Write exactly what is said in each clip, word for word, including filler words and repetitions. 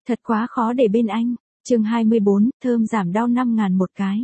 Thật quá khó để bên anh. Chương hai mươi bốn, thơm giảm đau năm ngàn một cái.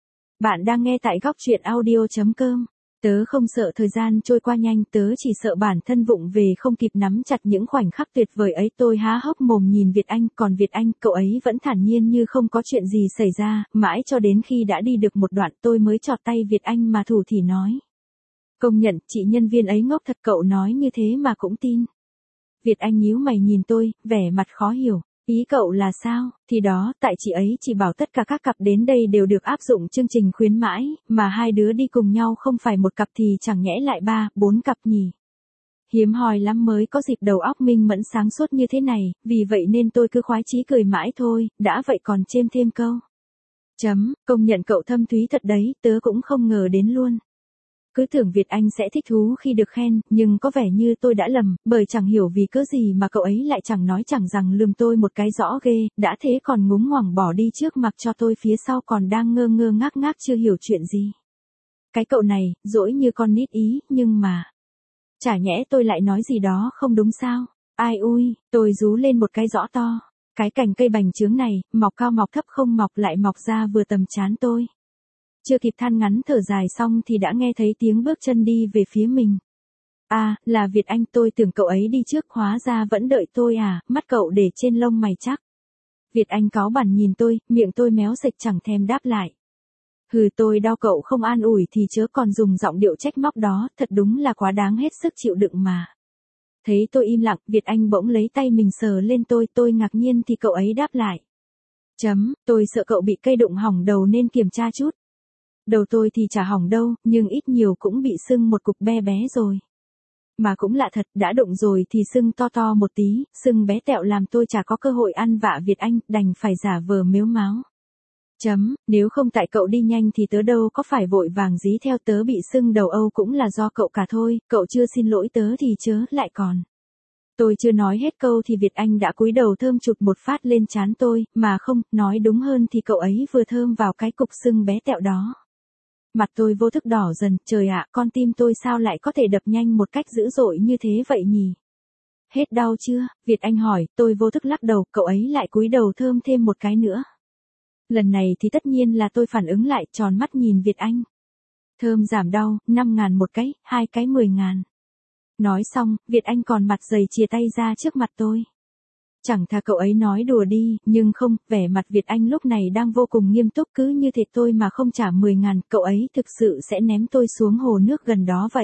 Bạn đang nghe tại góc truyện audio chấm com. Tớ không sợ thời gian trôi qua nhanh, tớ chỉ sợ bản thân vụng về không kịp nắm chặt những khoảnh khắc tuyệt vời ấy. Tôi há hốc mồm nhìn Việt Anh, còn Việt Anh, cậu ấy vẫn thản nhiên như không có chuyện gì xảy ra, mãi cho đến khi đã đi được một đoạn tôi mới chọt tay Việt Anh mà thủ thỉ nói. Công nhận, chị nhân viên ấy ngốc thật, cậu nói như thế mà cũng tin. Việt Anh nhíu mày nhìn tôi, vẻ mặt khó hiểu. Ý cậu là sao? Thì đó, tại chị ấy chỉ bảo tất cả các cặp đến đây đều được áp dụng chương trình khuyến mãi, mà hai đứa đi cùng nhau không phải một cặp thì chẳng nhẽ lại ba, bốn cặp nhỉ? Hiếm hoi lắm mới có dịp đầu óc minh mẫn sáng suốt như thế này, vì vậy nên tôi cứ khoái chí cười mãi thôi, đã vậy còn chêm thêm câu. Chấm, công nhận cậu thâm thúy thật đấy, tớ cũng không ngờ đến luôn. Cứ tưởng Việt Anh sẽ thích thú khi được khen, nhưng có vẻ như tôi đã lầm, bởi chẳng hiểu vì cớ gì mà cậu ấy lại chẳng nói chẳng rằng lườm tôi một cái rõ ghê, đã thế còn ngúng ngoẳng bỏ đi trước mặc cho tôi phía sau còn đang ngơ ngơ ngác ngác chưa hiểu chuyện gì. Cái cậu này, dỗi như con nít ý, nhưng mà... Chả nhẽ tôi lại nói gì đó không đúng sao? Ai ui, tôi rú lên một cái rõ to. Cái cành cây bành trướng này, mọc cao mọc thấp không mọc lại mọc ra vừa tầm trán tôi. Chưa kịp than ngắn thở dài xong thì đã nghe thấy tiếng bước chân đi về phía mình. À, là Việt Anh, tôi tưởng cậu ấy đi trước, hóa ra vẫn đợi tôi à, mắt cậu để trên lông mày chắc. Việt Anh cáu bẳn nhìn tôi, miệng tôi méo sệch chẳng thèm đáp lại. Hừ, tôi đau cậu không an ủi thì chớ còn dùng giọng điệu trách móc đó, thật đúng là quá đáng hết sức chịu đựng mà. Thấy tôi im lặng, Việt Anh bỗng lấy tay mình sờ lên tôi, tôi ngạc nhiên thì cậu ấy đáp lại. Chấm, tôi sợ cậu bị cây đụng hỏng đầu nên kiểm tra chút. Đầu tôi thì chả hỏng đâu, nhưng ít nhiều cũng bị sưng một cục be bé rồi. Mà cũng lạ thật, đã đụng rồi thì sưng to to một tí, sưng bé tẹo làm tôi chả có cơ hội ăn vạ Việt Anh, đành phải giả vờ mếu máo. Chấm, nếu không tại cậu đi nhanh thì tớ đâu có phải vội vàng dí theo, tớ bị sưng đầu âu cũng là do cậu cả thôi, cậu chưa xin lỗi tớ thì chớ lại còn. Tôi chưa nói hết câu thì Việt Anh đã cúi đầu thơm chụt một phát lên trán tôi, mà không, nói đúng hơn thì cậu ấy vừa thơm vào cái cục sưng bé tẹo đó. Mặt tôi vô thức đỏ dần, trời ạ, con tim tôi sao lại có thể đập nhanh một cách dữ dội như thế vậy nhỉ? Hết đau chưa? Việt Anh hỏi, tôi vô thức lắc đầu, cậu ấy lại cúi đầu thơm thêm một cái nữa. Lần này thì tất nhiên là tôi phản ứng lại, tròn mắt nhìn Việt Anh. Thơm giảm đau, năm ngàn một cái, hai cái mười ngàn. Nói xong, Việt Anh còn mặt dày chìa tay ra trước mặt tôi. Chẳng thà cậu ấy nói đùa đi, nhưng không, vẻ mặt Việt Anh lúc này đang vô cùng nghiêm túc, cứ như thế tôi mà không trả mười ngàn, cậu ấy thực sự sẽ ném tôi xuống hồ nước gần đó vậy.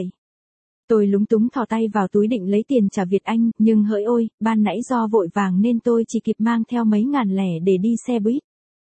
Tôi lúng túng thò tay vào túi định lấy tiền trả Việt Anh, nhưng hỡi ôi, ban nãy do vội vàng nên tôi chỉ kịp mang theo mấy ngàn lẻ để đi xe buýt.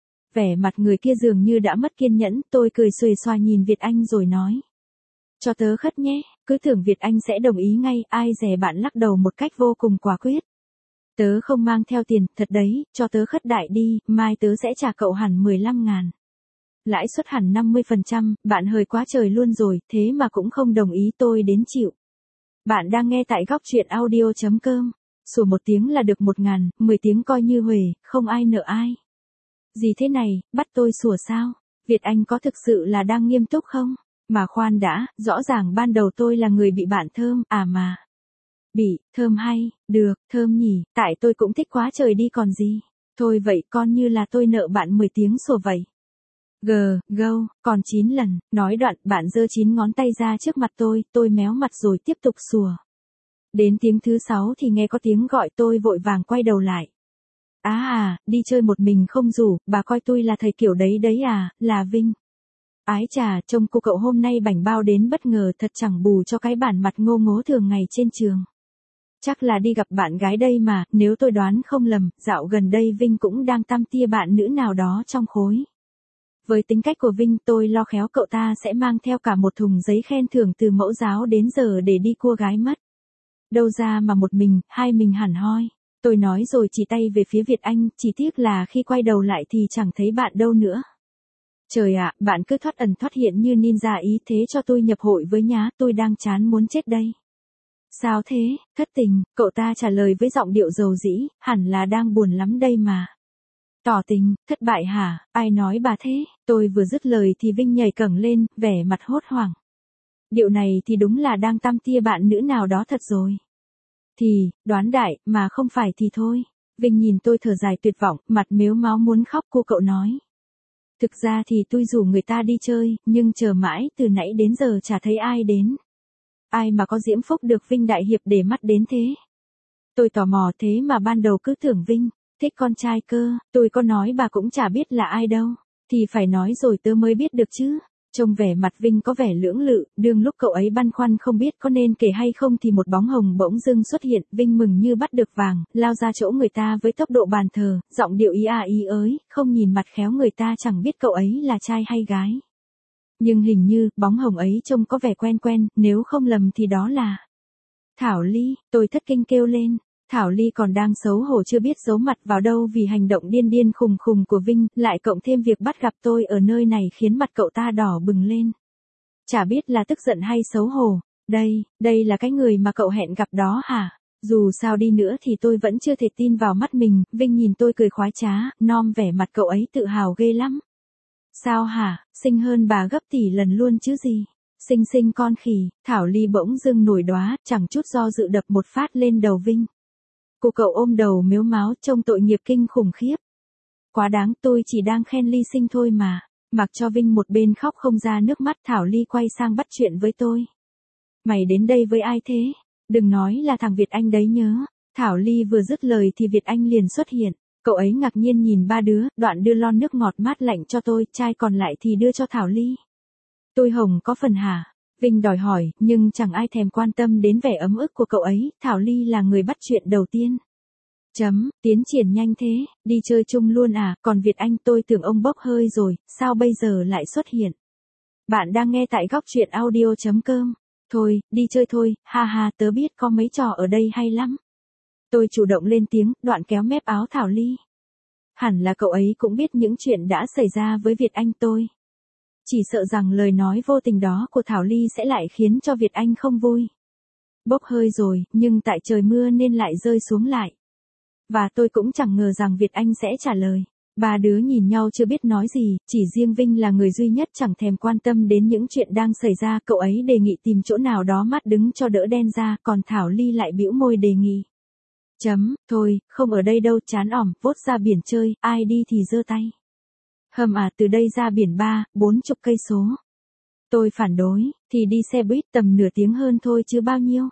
Vẻ mặt người kia dường như đã mất kiên nhẫn, tôi cười xuề xoa nhìn Việt Anh rồi nói. Cho tớ khất nhé, cứ tưởng Việt Anh sẽ đồng ý ngay, ai dè bạn lắc đầu một cách vô cùng quả quyết. Tớ không mang theo tiền, thật đấy, cho tớ khất đại đi, mai tớ sẽ trả cậu hẳn mười lăm ngàn. Lãi suất hẳn năm mươi phần trăm, bạn hời quá trời luôn rồi, thế mà cũng không đồng ý, tôi đến chịu. Bạn đang nghe tại góc truyện audio chấm com. Sủa một tiếng là được một ngàn, mười tiếng coi như huề, không ai nợ ai. Gì thế này, bắt tôi sủa sao? Việt Anh có thực sự là đang nghiêm túc không? Mà khoan đã, rõ ràng ban đầu tôi là người bị bạn thơm, à mà. Bị, thơm hay, được, thơm nhỉ, tại tôi cũng thích quá trời đi còn gì. Thôi vậy con như là tôi nợ bạn mười tiếng sủa vậy. Gờ, gâu, còn chín lần, nói đoạn bạn giơ chín ngón tay ra trước mặt tôi, tôi méo mặt rồi tiếp tục sủa. Đến tiếng thứ sáu thì nghe có tiếng gọi tôi vội vàng quay đầu lại. À à, đi chơi một mình không rủ, bà coi tôi là thầy kiểu đấy đấy à, là Vinh. Ái chà, trông cô cậu hôm nay bảnh bao đến bất ngờ thật chẳng bù cho cái bản mặt ngô ngố thường ngày trên trường. Chắc là đi gặp bạn gái đây mà, nếu tôi đoán không lầm, dạo gần đây Vinh cũng đang tăm tia bạn nữ nào đó trong khối. Với tính cách của Vinh tôi lo khéo cậu ta sẽ mang theo cả một thùng giấy khen thưởng từ mẫu giáo đến giờ để đi cua gái mất. Đâu ra mà một mình, hai mình hẳn hoi. Tôi nói rồi chỉ tay về phía Việt Anh, chỉ tiếc là khi quay đầu lại thì chẳng thấy bạn đâu nữa. Trời ạ, bạn cứ thoát ẩn thoát hiện như ninja ý thế cho tôi nhập hội với nhá, tôi đang chán muốn chết đây. Sao thế, thất tình, cậu ta trả lời với giọng điệu dầu dĩ, hẳn là đang buồn lắm đây mà. Tỏ tình, thất bại hả, ai nói bà thế, tôi vừa dứt lời thì Vinh nhảy cẳng lên, vẻ mặt hốt hoảng. Điệu này thì đúng là đang tăm tia bạn nữ nào đó thật rồi. Thì, đoán đại, mà không phải thì thôi. Vinh nhìn tôi thở dài tuyệt vọng, mặt mếu máo muốn khóc. Cô cậu nói. Thực ra thì tôi rủ người ta đi chơi, nhưng chờ mãi từ nãy đến giờ chả thấy ai đến. Ai mà có diễm phúc được Vinh đại hiệp để mắt đến thế. Tôi tò mò thế mà ban đầu cứ tưởng Vinh thích con trai cơ, tôi có nói bà cũng chả biết là ai đâu, thì phải nói rồi tớ mới biết được chứ. Trông vẻ mặt Vinh có vẻ lưỡng lự, đương lúc cậu ấy băn khoăn không biết có nên kể hay không thì một bóng hồng bỗng dưng xuất hiện, Vinh mừng như bắt được vàng, lao ra chỗ người ta với tốc độ bàn thờ, giọng điệu ý à ý ới, không nhìn mặt khéo người ta chẳng biết cậu ấy là trai hay gái. Nhưng hình như, bóng hồng ấy trông có vẻ quen quen, nếu không lầm thì đó là Thảo Ly. Tôi thất kinh kêu lên. Thảo Ly còn đang xấu hổ chưa biết giấu mặt vào đâu vì hành động điên điên khùng khùng của Vinh, lại cộng thêm việc bắt gặp tôi ở nơi này khiến mặt cậu ta đỏ bừng lên. Chả biết là tức giận hay xấu hổ. Đây, đây là cái người mà cậu hẹn gặp đó hả? Dù sao đi nữa thì tôi vẫn chưa thể tin vào mắt mình. Vinh nhìn tôi cười khoái trá, nom vẻ mặt cậu ấy tự hào ghê lắm. Sao hả, xinh hơn bà gấp tỷ lần luôn chứ gì. Xinh xinh con khỉ. Thảo Ly bỗng dưng nổi đoá, chẳng chút do dự đập một phát lên đầu Vinh. Cô cậu ôm đầu mếu máo trông tội nghiệp kinh khủng khiếp. Quá đáng, tôi chỉ đang khen Ly xinh thôi mà. Mặc cho Vinh một bên khóc không ra nước mắt, Thảo Ly quay sang bắt chuyện với tôi. Mày đến đây với ai thế? Đừng nói là thằng Việt Anh đấy nhớ. Thảo Ly vừa dứt lời thì Việt Anh liền xuất hiện. Cậu ấy ngạc nhiên nhìn ba đứa, đoạn đưa lon nước ngọt mát lạnh cho tôi, chai còn lại thì đưa cho Thảo Ly. Tôi hồng có phần hả? Vinh đòi hỏi, nhưng chẳng ai thèm quan tâm đến vẻ ấm ức của cậu ấy, Thảo Ly là người bắt chuyện đầu tiên. Chấm, tiến triển nhanh thế, đi chơi chung luôn à, còn Việt Anh tôi tưởng ông bốc hơi rồi, sao bây giờ lại xuất hiện? Bạn đang nghe tại góc truyện audio chấm com. Thôi, đi chơi thôi, ha ha, tớ biết có mấy trò ở đây hay lắm. Tôi chủ động lên tiếng, đoạn kéo mép áo Thảo Ly. Hẳn là cậu ấy cũng biết những chuyện đã xảy ra với Việt Anh tôi. Chỉ sợ rằng lời nói vô tình đó của Thảo Ly sẽ lại khiến cho Việt Anh không vui. Bốc hơi rồi, nhưng tại trời mưa nên lại rơi xuống lại. Và tôi cũng chẳng ngờ rằng Việt Anh sẽ trả lời. Ba đứa nhìn nhau chưa biết nói gì, chỉ riêng Vinh là người duy nhất chẳng thèm quan tâm đến những chuyện đang xảy ra. Cậu ấy đề nghị tìm chỗ nào đó mát đứng cho đỡ đen ra, còn Thảo Ly lại bĩu môi đề nghị. Chấm, thôi, không ở đây đâu, chán ỏm, vốt ra biển chơi, ai đi thì giơ tay. Hầm à, từ đây ra biển ba, bốn chục cây số. Tôi phản đối, thì đi xe buýt tầm nửa tiếng hơn thôi chứ bao nhiêu.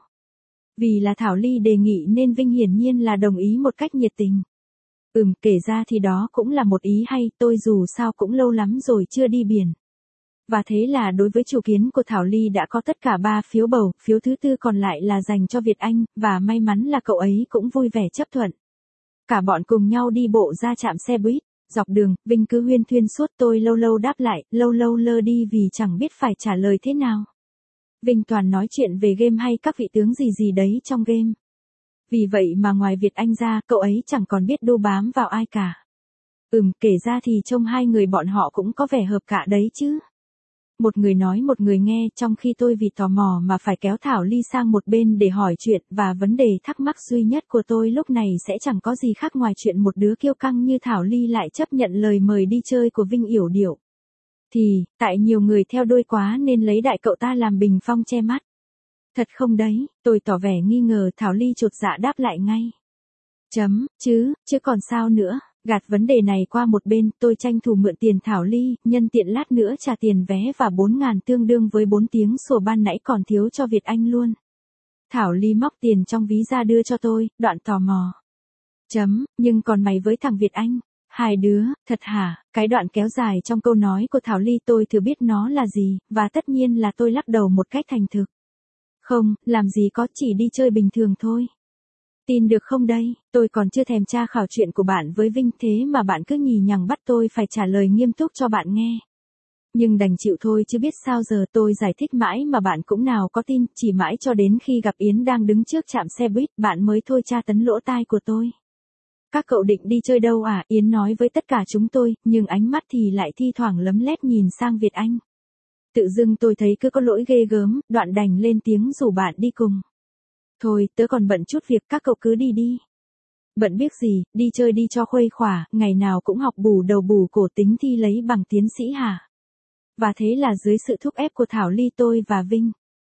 Vì là Thảo Ly đề nghị nên Vinh hiển nhiên là đồng ý một cách nhiệt tình. Ừm, kể ra thì đó cũng là một ý hay, tôi dù sao cũng lâu lắm rồi chưa đi biển. Và thế là đối với chủ kiến của Thảo Ly đã có tất cả ba phiếu bầu, phiếu thứ tư còn lại là dành cho Việt Anh, và may mắn là cậu ấy cũng vui vẻ chấp thuận. Cả bọn cùng nhau đi bộ ra trạm xe buýt. Dọc đường, Vinh cứ huyên thuyên suốt, tôi lâu lâu đáp lại, lâu lâu lơ đi vì chẳng biết phải trả lời thế nào. Vinh toàn nói chuyện về game hay các vị tướng gì gì đấy trong game. Vì vậy mà ngoài Việt Anh ra, cậu ấy chẳng còn biết đu bám vào ai cả. Ừm, kể ra thì trông hai người bọn họ cũng có vẻ hợp cả đấy chứ. Một người nói một người nghe, trong khi tôi vì tò mò mà phải kéo Thảo Ly sang một bên để hỏi chuyện, và vấn đề thắc mắc duy nhất của tôi lúc này sẽ chẳng có gì khác ngoài chuyện một đứa kiêu căng như Thảo Ly lại chấp nhận lời mời đi chơi của Vinh yểu điệu. Thì, tại nhiều người theo đuôi quá nên lấy đại cậu ta làm bình phong che mắt. Thật không đấy, tôi tỏ vẻ nghi ngờ. Thảo Ly chột dạ đáp lại ngay. Chấm, chứ, chứ còn sao nữa. Gạt vấn đề này qua một bên, tôi tranh thủ mượn tiền Thảo Ly, nhân tiện lát nữa trả tiền vé và bốn ngàn tương đương với bốn tiếng sủa ban nãy còn thiếu cho Việt Anh luôn. Thảo Ly móc tiền trong ví ra đưa cho tôi, đoạn tò mò. Chấm, nhưng còn mày với thằng Việt Anh? Hai đứa, thật hả? Cái đoạn kéo dài trong câu nói của Thảo Ly tôi thừa biết nó là gì, và tất nhiên là tôi lắc đầu một cách thành thực. Không, làm gì có, chỉ đi chơi bình thường thôi. Tin được không đây, tôi còn chưa thèm tra khảo chuyện của bạn với Vinh thế mà bạn cứ nhì nhằng bắt tôi phải trả lời nghiêm túc cho bạn nghe. Nhưng đành chịu thôi chứ biết sao giờ, tôi giải thích mãi mà bạn cũng nào có tin, chỉ mãi cho đến khi gặp Yến đang đứng trước trạm xe buýt, bạn mới thôi tra tấn lỗ tai của tôi. Các cậu định đi chơi đâu à? Yến nói với tất cả chúng tôi, nhưng ánh mắt thì lại thi thoảng lấm lét nhìn sang Việt Anh. Tự dưng tôi thấy cứ có lỗi ghê gớm, đoạn đành lên tiếng rủ bạn đi cùng. Thôi, tớ còn bận chút việc, các cậu cứ đi đi. Bận biết gì, đi chơi đi cho khuây khỏa, ngày nào cũng học bù đầu bù cổ tính thi lấy bằng tiến sĩ hả? Và thế là dưới sự thúc ép của Thảo Ly tôi và Vinh.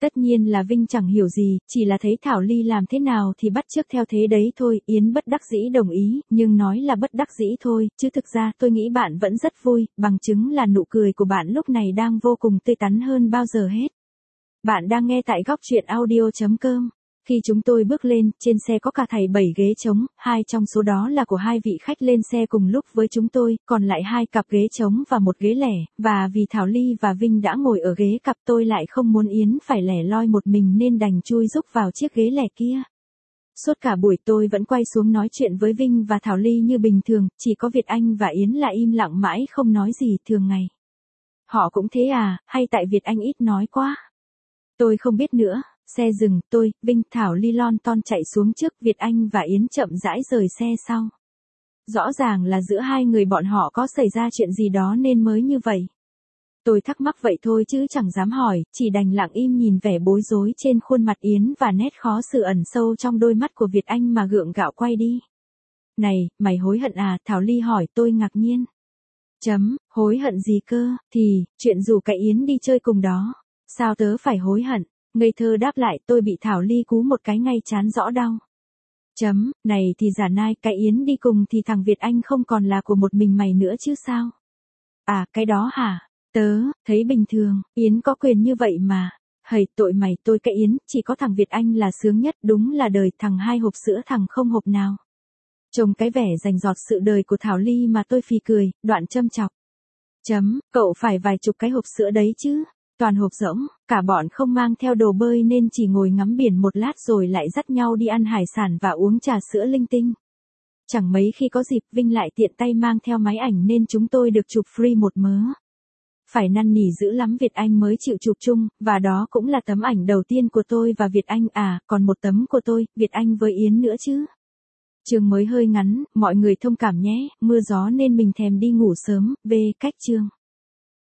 Tất nhiên là Vinh chẳng hiểu gì, chỉ là thấy Thảo Ly làm thế nào thì bắt chước theo thế đấy thôi, Yến bất đắc dĩ đồng ý, nhưng nói là bất đắc dĩ thôi, chứ thực ra tôi nghĩ bạn vẫn rất vui, bằng chứng là nụ cười của bạn lúc này đang vô cùng tươi tắn hơn bao giờ hết. Bạn đang nghe tại góc truyện audio chấm com. Khi chúng tôi bước lên, trên xe có cả thảy bảy ghế trống, hai trong số đó là của hai vị khách lên xe cùng lúc với chúng tôi, còn lại hai cặp ghế trống và một ghế lẻ, và vì Thảo Ly và Vinh đã ngồi ở ghế cặp tôi lại không muốn Yến phải lẻ loi một mình nên đành chui rúc vào chiếc ghế lẻ kia. Suốt cả buổi tôi vẫn quay xuống nói chuyện với Vinh và Thảo Ly như bình thường, chỉ có Việt Anh và Yến là im lặng mãi không nói gì thường ngày. Họ cũng thế à, hay tại Việt Anh ít nói quá? Tôi không biết nữa. Xe dừng, tôi, Vinh, Thảo Ly lon ton chạy xuống trước, Việt Anh và Yến chậm rãi rời xe sau. Rõ ràng là giữa hai người bọn họ có xảy ra chuyện gì đó nên mới như vậy. Tôi thắc mắc vậy thôi chứ chẳng dám hỏi, chỉ đành lặng im nhìn vẻ bối rối trên khuôn mặt Yến và nét khó xử ẩn sâu trong đôi mắt của Việt Anh mà gượng gạo quay đi. Này, mày hối hận à? Thảo Ly hỏi tôi ngạc nhiên. Chấm, hối hận gì cơ, thì, chuyện rủ cái Yến đi chơi cùng đó. Sao tớ phải hối hận? Ngây thơ đáp lại, tôi bị Thảo Ly cú một cái ngay trán rõ đau. Chấm, này thì giả nai, cái Yến đi cùng thì thằng Việt Anh không còn là của một mình mày nữa chứ sao? À, cái đó hả? Tớ, thấy bình thường, Yến có quyền như vậy mà. Hầy, tội mày, tôi cái Yến, chỉ có thằng Việt Anh là sướng nhất, đúng là đời thằng hai hộp sữa thằng không hộp nào. Trông cái vẻ rành rọt sự đời của Thảo Ly mà tôi phì cười, đoạn châm chọc. Chấm, cậu phải vài chục cái hộp sữa đấy chứ. Toàn hộp rỗng, cả bọn không mang theo đồ bơi nên chỉ ngồi ngắm biển một lát rồi lại dắt nhau đi ăn hải sản và uống trà sữa linh tinh. Chẳng mấy khi có dịp Vinh lại tiện tay mang theo máy ảnh nên chúng tôi được chụp free một mớ. Phải năn nỉ dữ lắm Việt Anh mới chịu chụp chung, và đó cũng là tấm ảnh đầu tiên của tôi và Việt Anh à, còn một tấm của tôi, Việt Anh với Yến nữa chứ. Chương mới hơi ngắn, mọi người thông cảm nhé, mưa gió nên mình thèm đi ngủ sớm, về cách chương.